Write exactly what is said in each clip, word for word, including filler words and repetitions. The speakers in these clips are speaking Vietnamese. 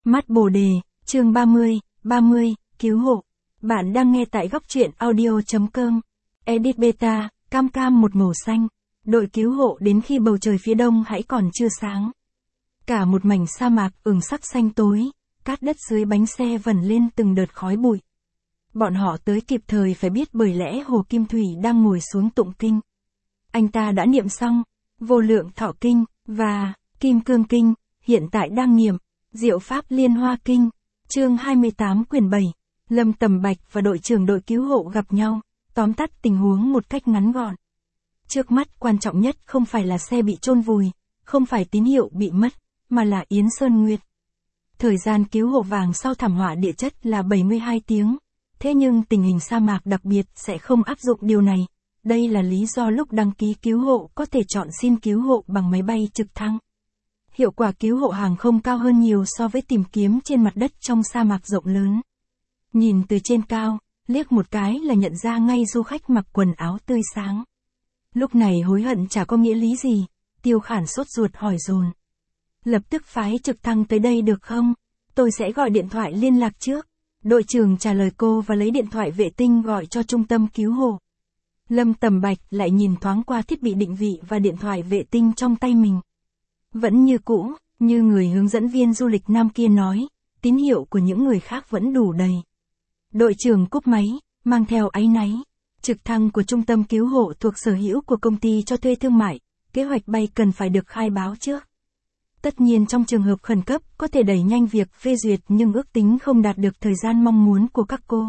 Mắt Bồ Đề, chương ba mươi, ba mươi, cứu hộ. Bạn đang nghe tại góc truyện audio chấm com. Edit beta, cam cam một màu xanh. Đội cứu hộ đến khi bầu trời phía đông hãy còn chưa sáng. Cả một mảnh sa mạc ửng sắc xanh tối, cát đất dưới bánh xe vần lên từng đợt khói bụi. Bọn họ tới kịp thời phải biết bởi lẽ Hồ Kim Thủy đang ngồi xuống tụng kinh. Anh ta đã niệm xong, Vô Lượng Thọ Kinh, và Kim Cương Kinh, hiện tại đang niệm Diệu Pháp Liên Hoa Kinh, chương hai mươi tám quyển bảy. Lâm Tầm Bạch và đội trưởng đội cứu hộ gặp nhau, tóm tắt tình huống một cách ngắn gọn. Trước mắt quan trọng nhất không phải là xe bị chôn vùi, không phải tín hiệu bị mất, mà là Yến Sơn Nguyệt. Thời gian cứu hộ vàng sau thảm họa địa chất là bảy mươi hai tiếng, thế nhưng tình hình sa mạc đặc biệt sẽ không áp dụng điều này. Đây là lý do lúc đăng ký cứu hộ có thể chọn xin cứu hộ bằng máy bay trực thăng. Hiệu quả cứu hộ hàng không cao hơn nhiều so với tìm kiếm trên mặt đất trong sa mạc rộng lớn. Nhìn từ trên cao, liếc một cái là nhận ra ngay du khách mặc quần áo tươi sáng. Lúc này hối hận chả có nghĩa lý gì, Tiêu Khản sốt ruột hỏi dồn. Lập tức phái trực thăng tới đây được không? Tôi sẽ gọi điện thoại liên lạc trước. Đội trưởng trả lời cô và lấy điện thoại vệ tinh gọi cho trung tâm cứu hộ. Lâm Tầm Bạch lại nhìn thoáng qua thiết bị định vị và điện thoại vệ tinh trong tay mình. Vẫn như cũ, như người hướng dẫn viên du lịch nam kia nói, tín hiệu của những người khác vẫn đủ đầy. Đội trưởng cúp máy, mang theo áy náy. Trực thăng của trung tâm cứu hộ thuộc sở hữu của công ty cho thuê thương mại, kế hoạch bay cần phải được khai báo trước. Tất nhiên trong trường hợp khẩn cấp có thể đẩy nhanh việc phê duyệt nhưng ước tính không đạt được thời gian mong muốn của các cô.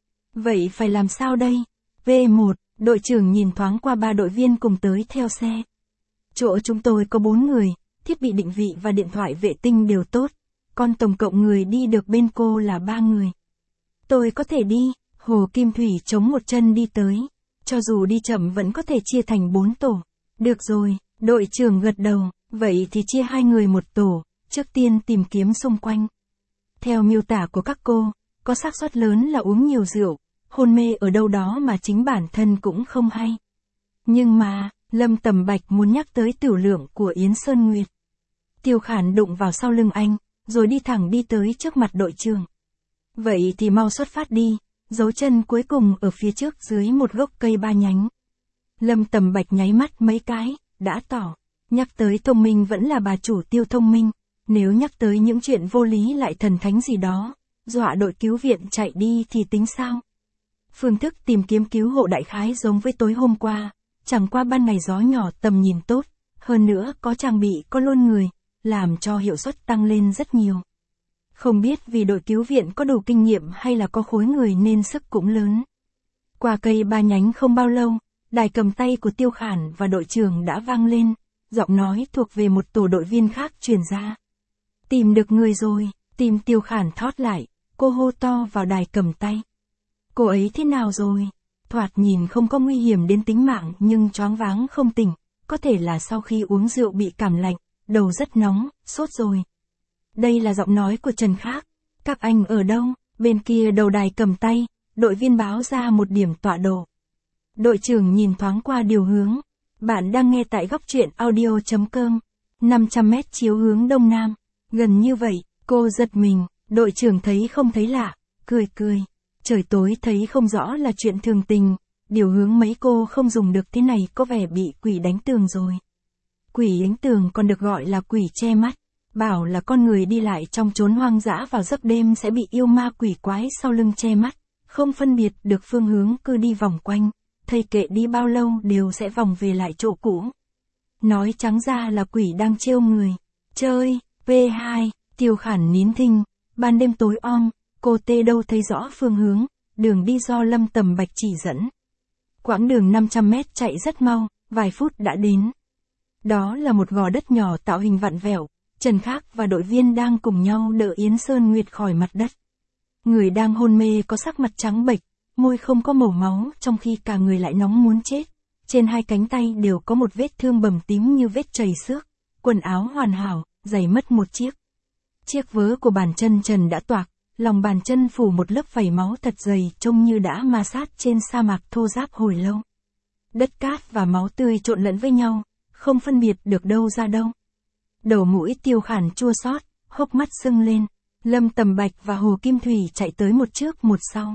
Vậy phải làm sao đây? V một, đội trưởng nhìn thoáng qua ba đội viên cùng tới theo xe. Chỗ chúng tôi có bốn người, thiết bị định vị và điện thoại vệ tinh đều tốt, còn tổng cộng người đi được bên cô là ba người. Tôi có thể đi, Hồ Kim Thủy chống một chân đi tới, cho dù đi chậm vẫn có thể chia thành bốn tổ. Được rồi, đội trưởng gật đầu, vậy thì chia hai người một tổ, trước tiên tìm kiếm xung quanh. Theo miêu tả của các cô, có xác suất lớn là uống nhiều rượu, hôn mê ở đâu đó mà chính bản thân cũng không hay. Nhưng mà, Lâm Tầm Bạch muốn nhắc tới tiểu lượng của Yến Sơn Nguyệt. Tiêu Khản đụng vào sau lưng anh, rồi đi thẳng đi tới trước mặt đội trưởng. Vậy thì mau xuất phát đi, dấu chân cuối cùng ở phía trước dưới một gốc cây ba nhánh. Lâm Tầm Bạch nháy mắt mấy cái, đã tỏ. Nhắc tới thông minh vẫn là bà chủ Tiêu thông minh, nếu nhắc tới những chuyện vô lý lại thần thánh gì đó, dọa đội cứu viện chạy đi thì tính sao? Phương thức tìm kiếm cứu hộ đại khái giống với tối hôm qua, chẳng qua ban ngày gió nhỏ tầm nhìn tốt, hơn nữa có trang bị có luôn người, làm cho hiệu suất tăng lên rất nhiều. Không biết vì đội cứu viện có đủ kinh nghiệm hay là có khối người nên sức cũng lớn. Qua cây ba nhánh không bao lâu, đài cầm tay của Tiêu Khản và đội trưởng đã vang lên, giọng nói thuộc về một tổ đội viên khác truyền ra. Tìm được người rồi, tìm Tiêu Khản thót lại, cô hô to vào đài cầm tay. Cô ấy thế nào rồi? Thoạt nhìn không có nguy hiểm đến tính mạng nhưng choáng váng không tỉnh, có thể là sau khi uống rượu bị cảm lạnh, đầu rất nóng, sốt rồi. Đây là giọng nói của Trần Khác. Các anh ở đâu? Bên kia đầu đài cầm tay, đội viên báo ra một điểm tọa độ. Đội trưởng nhìn thoáng qua điều hướng. Bạn đang nghe tại góc truyện audio chấm com. năm trăm mét chiếu hướng đông nam. Gần như vậy, cô giật mình, đội trưởng thấy không thấy lạ, cười cười. Trời tối thấy không rõ là chuyện thường tình, điều hướng mấy cô không dùng được thế này có vẻ bị quỷ đánh tường rồi. Quỷ đánh tường còn được gọi là quỷ che mắt, bảo là con người đi lại trong chốn hoang dã vào giấc đêm sẽ bị yêu ma quỷ quái sau lưng che mắt, không phân biệt được phương hướng cứ đi vòng quanh, thầy kệ đi bao lâu đều sẽ vòng về lại chỗ cũ. Nói trắng ra là quỷ đang trêu người. Chơi, P hai, Tiêu Khản nín thinh, ban đêm tối om. Cô tê đâu thấy rõ phương hướng, đường đi do Lâm Tầm Bạch chỉ dẫn. Quãng đường năm trăm mét chạy rất mau, vài phút đã đến. Đó là một gò đất nhỏ tạo hình vặn vẹo, Trần Khác và đội viên đang cùng nhau đỡ Yến Sơn Nguyệt khỏi mặt đất. Người đang hôn mê có sắc mặt trắng bệch, môi không có màu máu trong khi cả người lại nóng muốn chết. Trên hai cánh tay đều có một vết thương bầm tím như vết chảy xước, quần áo hoàn hảo, giày mất một chiếc. Chiếc vớ của bàn chân Trần đã toạc. Lòng bàn chân phủ một lớp vảy máu thật dày trông như đã ma sát trên sa mạc thô ráp hồi lâu. Đất cát và máu tươi trộn lẫn với nhau, không phân biệt được đâu ra đâu. Đầu mũi Tiêu Khản chua xót, hốc mắt sưng lên. Lâm Tầm Bạch và Hồ Kim Thủy chạy tới một trước một sau.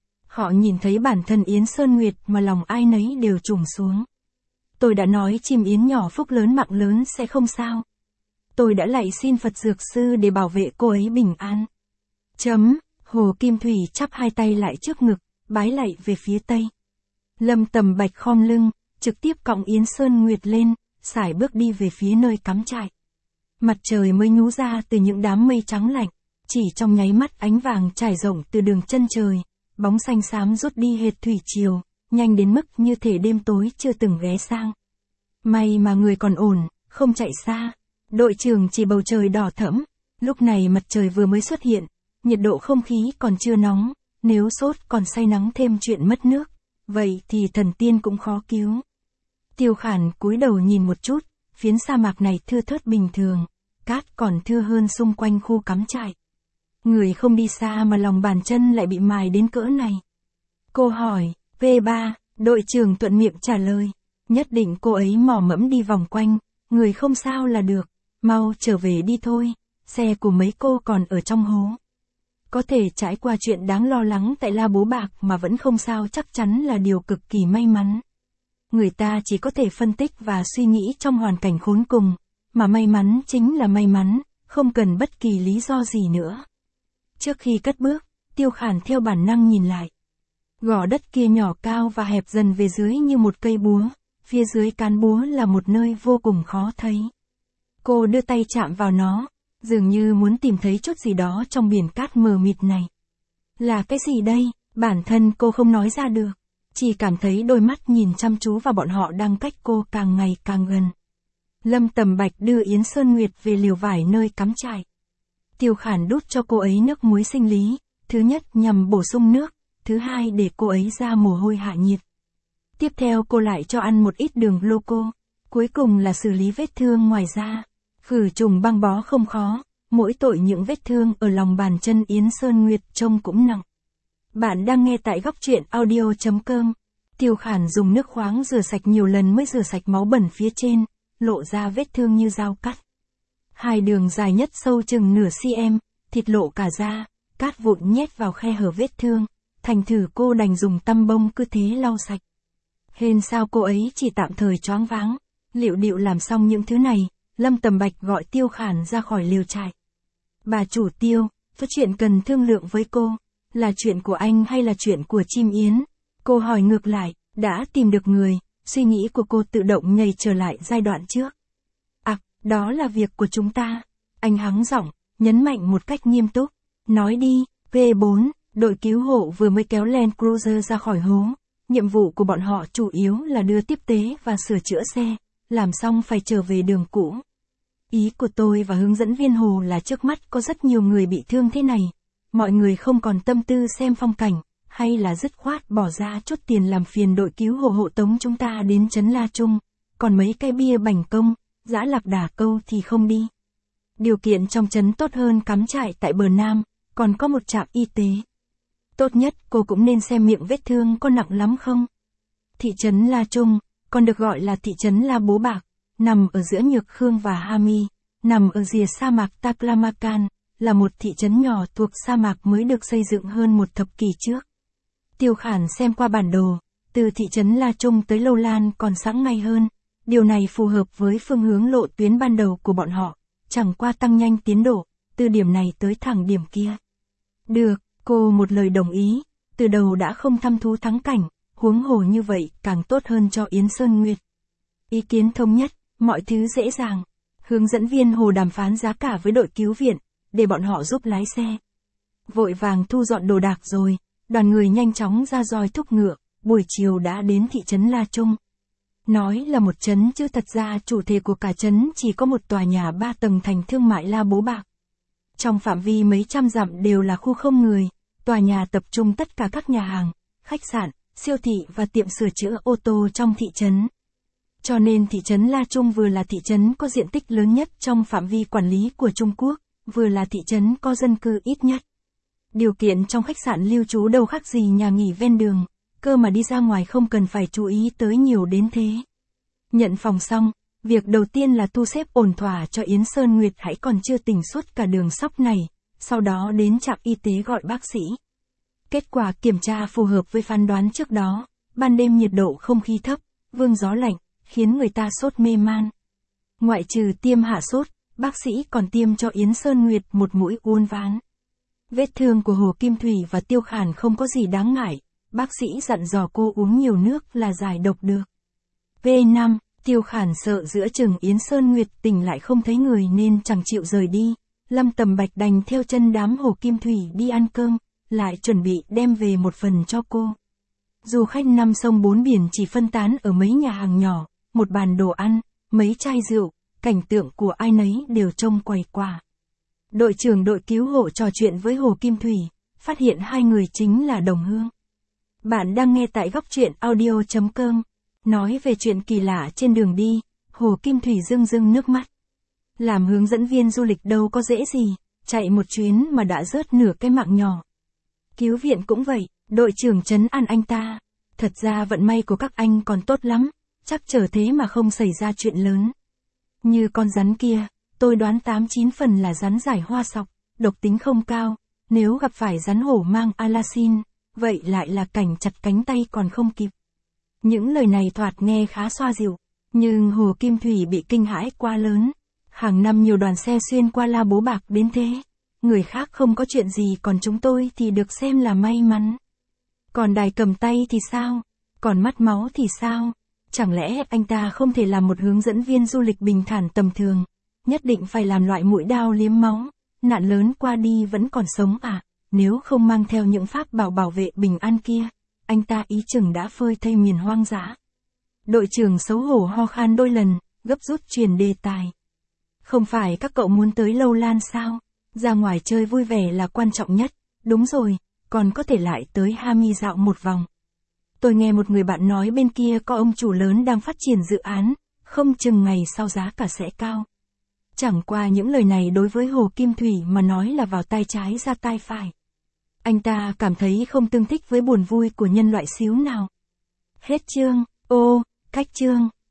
Họ nhìn thấy bản thân Yến Sơn Nguyệt mà lòng ai nấy đều trùng xuống. Tôi đã nói chim yến nhỏ phúc lớn mạng lớn sẽ không sao. Tôi đã lạy xin Phật Dược Sư để bảo vệ cô ấy bình an. Chấm, Hồ Kim Thủy chắp hai tay lại trước ngực, bái lạy về phía tây. Lâm Tầm Bạch khom lưng, trực tiếp cõng Yến Sơn Nguyệt lên, sải bước đi về phía nơi cắm trại. Mặt trời mới nhú ra từ những đám mây trắng lạnh, chỉ trong nháy mắt ánh vàng trải rộng từ đường chân trời, bóng xanh xám rút đi hệt thủy triều, nhanh đến mức như thể đêm tối chưa từng ghé sang. May mà người còn ổn, không chạy xa. Đội trưởng chỉ bầu trời đỏ thẫm, lúc này mặt trời vừa mới xuất hiện, nhiệt độ không khí còn chưa nóng, nếu sốt còn say nắng thêm chuyện mất nước, vậy thì thần tiên cũng khó cứu. Tiêu Khản cúi đầu nhìn một chút, phiến sa mạc này thưa thớt bình thường, cát còn thưa hơn xung quanh khu cắm trại. Người không đi xa mà lòng bàn chân lại bị mài đến cỡ này. Cô hỏi, P ba, đội trưởng thuận miệng trả lời, nhất định cô ấy mò mẫm đi vòng quanh, người không sao là được, mau trở về đi thôi, xe của mấy cô còn ở trong hố. Có thể trải qua chuyện đáng lo lắng tại La Bố Bạc mà vẫn không sao chắc chắn là điều cực kỳ may mắn. Người ta chỉ có thể phân tích và suy nghĩ trong hoàn cảnh khốn cùng, mà may mắn chính là may mắn, không cần bất kỳ lý do gì nữa. Trước khi cất bước, Tiêu Khản theo bản năng nhìn lại. Gò đất kia nhỏ cao và hẹp dần về dưới như một cây búa, phía dưới cán búa là một nơi vô cùng khó thấy. Cô đưa tay chạm vào nó, dường như muốn tìm thấy chút gì đó trong biển cát mờ mịt này. Là cái gì đây? Bản thân cô không nói ra được, chỉ cảm thấy đôi mắt nhìn chăm chú vào bọn họ đang cách cô càng ngày càng gần. Lâm Tầm Bạch đưa Yến Sơn Nguyệt về liều vải nơi cắm trại. Tiêu Khản đút cho cô ấy nước muối sinh lý, thứ nhất nhằm bổ sung nước, thứ hai để cô ấy ra mồ hôi hạ nhiệt. Tiếp theo cô lại cho ăn một ít đường gluco, cuối cùng là xử lý vết thương ngoài da. Khử trùng băng bó không khó, mỗi tội những vết thương ở lòng bàn chân Yến Sơn Nguyệt trông cũng nặng. Bạn đang nghe tại góc truyện audio chấm com. Tiêu Khản dùng nước khoáng rửa sạch nhiều lần mới rửa sạch máu bẩn phía trên, lộ ra vết thương như dao cắt. Hai đường dài nhất sâu chừng nửa cm, thịt lộ cả da, cát vụn nhét vào khe hở vết thương, thành thử cô đành dùng tăm bông cứ thế lau sạch. Hên sao cô ấy chỉ tạm thời choáng váng, liệu điệu làm xong những thứ này, Lâm Tầm Bạch gọi Tiêu Khản ra khỏi liều trại. Bà chủ Tiêu, có chuyện cần thương lượng với cô, là chuyện của anh hay là chuyện của chim yến? Cô hỏi ngược lại, đã tìm được người, suy nghĩ của cô tự động nhảy trở lại giai đoạn trước. À, đó là việc của chúng ta. Anh hắng giọng, nhấn mạnh một cách nghiêm túc. Nói đi, P bốn, đội cứu hộ vừa mới kéo Land Cruiser ra khỏi hố. Nhiệm vụ của bọn họ chủ yếu là đưa tiếp tế và sửa chữa xe, làm xong phải trở về đường cũ. Ý của tôi và hướng dẫn viên Hồ là trước mắt có rất nhiều người bị thương thế này. Mọi người không còn tâm tư xem phong cảnh, hay là dứt khoát bỏ ra chút tiền làm phiền đội cứu hộ hộ tống chúng ta đến trấn La Trung, còn mấy cái bia bành công, giã lạc đà câu thì không đi. Điều kiện trong trấn tốt hơn cắm trại tại bờ Nam, còn có một trạm y tế. Tốt nhất cô cũng nên xem miệng vết thương có nặng lắm không. Thị trấn La Trung, còn được gọi là thị trấn La Bố Bạc, nằm ở giữa Nhược Khương và Hami, nằm ở rìa sa mạc Taklamakan, là một thị trấn nhỏ thuộc sa mạc mới được xây dựng hơn một thập kỷ trước. Tiêu Khản xem qua bản đồ, từ thị trấn La Trung tới Lâu Lan còn sáng ngay hơn, điều này phù hợp với phương hướng lộ tuyến ban đầu của bọn họ, chẳng qua tăng nhanh tiến độ, từ điểm này tới thẳng điểm kia. Được, cô một lời đồng ý, từ đầu đã không thăm thú thắng cảnh, huống hồ như vậy càng tốt hơn cho Yến Sơn Nguyệt. Ý kiến thống nhất, mọi thứ dễ dàng. Hướng dẫn viên Hồ đàm phán giá cả với đội cứu viện, để bọn họ giúp lái xe. Vội vàng thu dọn đồ đạc rồi, đoàn người nhanh chóng ra roi thúc ngựa, buổi chiều đã đến thị trấn La Trung. Nói là một trấn chứ thật ra chủ thể của cả trấn chỉ có một tòa nhà ba tầng thành thương mại La Bố Bạc. Trong phạm vi mấy trăm dặm đều là khu không người, tòa nhà tập trung tất cả các nhà hàng, khách sạn, siêu thị và tiệm sửa chữa ô tô trong thị trấn. Cho nên thị trấn La Trung vừa là thị trấn có diện tích lớn nhất trong phạm vi quản lý của Trung Quốc, vừa là thị trấn có dân cư ít nhất. Điều kiện trong khách sạn lưu trú đâu khác gì nhà nghỉ ven đường, cơ mà đi ra ngoài không cần phải chú ý tới nhiều đến thế. Nhận phòng xong, việc đầu tiên là thu xếp ổn thỏa cho Yến Sơn Nguyệt hãy còn chưa tỉnh suốt cả đường sóc này, sau đó đến trạm y tế gọi bác sĩ. Kết quả kiểm tra phù hợp với phán đoán trước đó, ban đêm nhiệt độ không khí thấp, vương gió lạnh, khiến người ta sốt mê man. Ngoại trừ tiêm hạ sốt, bác sĩ còn tiêm cho Yến Sơn Nguyệt một mũi uốn ván. Vết thương của Hồ Kim Thủy và Tiêu Khản không có gì đáng ngại, bác sĩ dặn dò cô uống nhiều nước là giải độc được. V năm, Tiêu Khản sợ giữa chừng Yến Sơn Nguyệt tỉnh lại không thấy người nên chẳng chịu rời đi. Lâm Tầm Bạch đành theo chân đám Hồ Kim Thủy đi ăn cơm, lại chuẩn bị đem về một phần cho cô. Du khách năm sông bốn biển chỉ phân tán ở mấy nhà hàng nhỏ, một bàn đồ ăn, mấy chai rượu, cảnh tượng của ai nấy đều trông quầy quả. Đội trưởng đội cứu hộ trò chuyện với Hồ Kim Thủy, phát hiện hai người chính là đồng hương. Bạn đang nghe tại góc truyện audio chấm com. Nói về chuyện kỳ lạ trên đường đi, Hồ Kim Thủy rưng rưng nước mắt. Làm hướng dẫn viên du lịch đâu có dễ gì, chạy một chuyến mà đã rớt nửa cái mạng nhỏ. Cứu viện cũng vậy, đội trưởng trấn an anh ta. Thật ra vận may của các anh còn tốt lắm, chắc chờ thế mà không xảy ra chuyện lớn. Như con rắn kia, tôi đoán tám chín phần là rắn giải hoa sọc, độc tính không cao, nếu gặp phải rắn hổ mang alacin, vậy lại là cảnh chặt cánh tay còn không kịp. Những lời này thoạt nghe khá xoa dịu, nhưng Hồ Kim Thủy bị kinh hãi quá lớn. Hàng năm nhiều đoàn xe xuyên qua La Bố Bạc đến thế. Người khác không có chuyện gì còn chúng tôi thì được xem là may mắn. Còn Đài Cầm Tay thì sao? Còn Mắt Máu thì sao? Chẳng lẽ anh ta không thể làm một hướng dẫn viên du lịch bình thản tầm thường? Nhất định phải làm loại mũi đao liếm máu, nạn lớn qua đi vẫn còn sống à? Nếu không mang theo những pháp bảo bảo vệ bình an kia, anh ta ý chừng đã phơi thây miền hoang dã. Đội trưởng xấu hổ ho khan đôi lần, gấp rút truyền đề tài. Không phải các cậu muốn tới Lâu Lan sao? Ra ngoài chơi vui vẻ là quan trọng nhất. Đúng rồi, còn có thể lại tới Hami dạo một vòng. Tôi nghe một người bạn nói bên kia có ông chủ lớn đang phát triển dự án, không chừng ngày sau giá cả sẽ cao. Chẳng qua những lời này đối với Hồ Kim Thủy mà nói là vào tai trái ra tai phải. Anh ta cảm thấy không tương thích với buồn vui của nhân loại xíu nào. Hết chương. Ô, cách chương.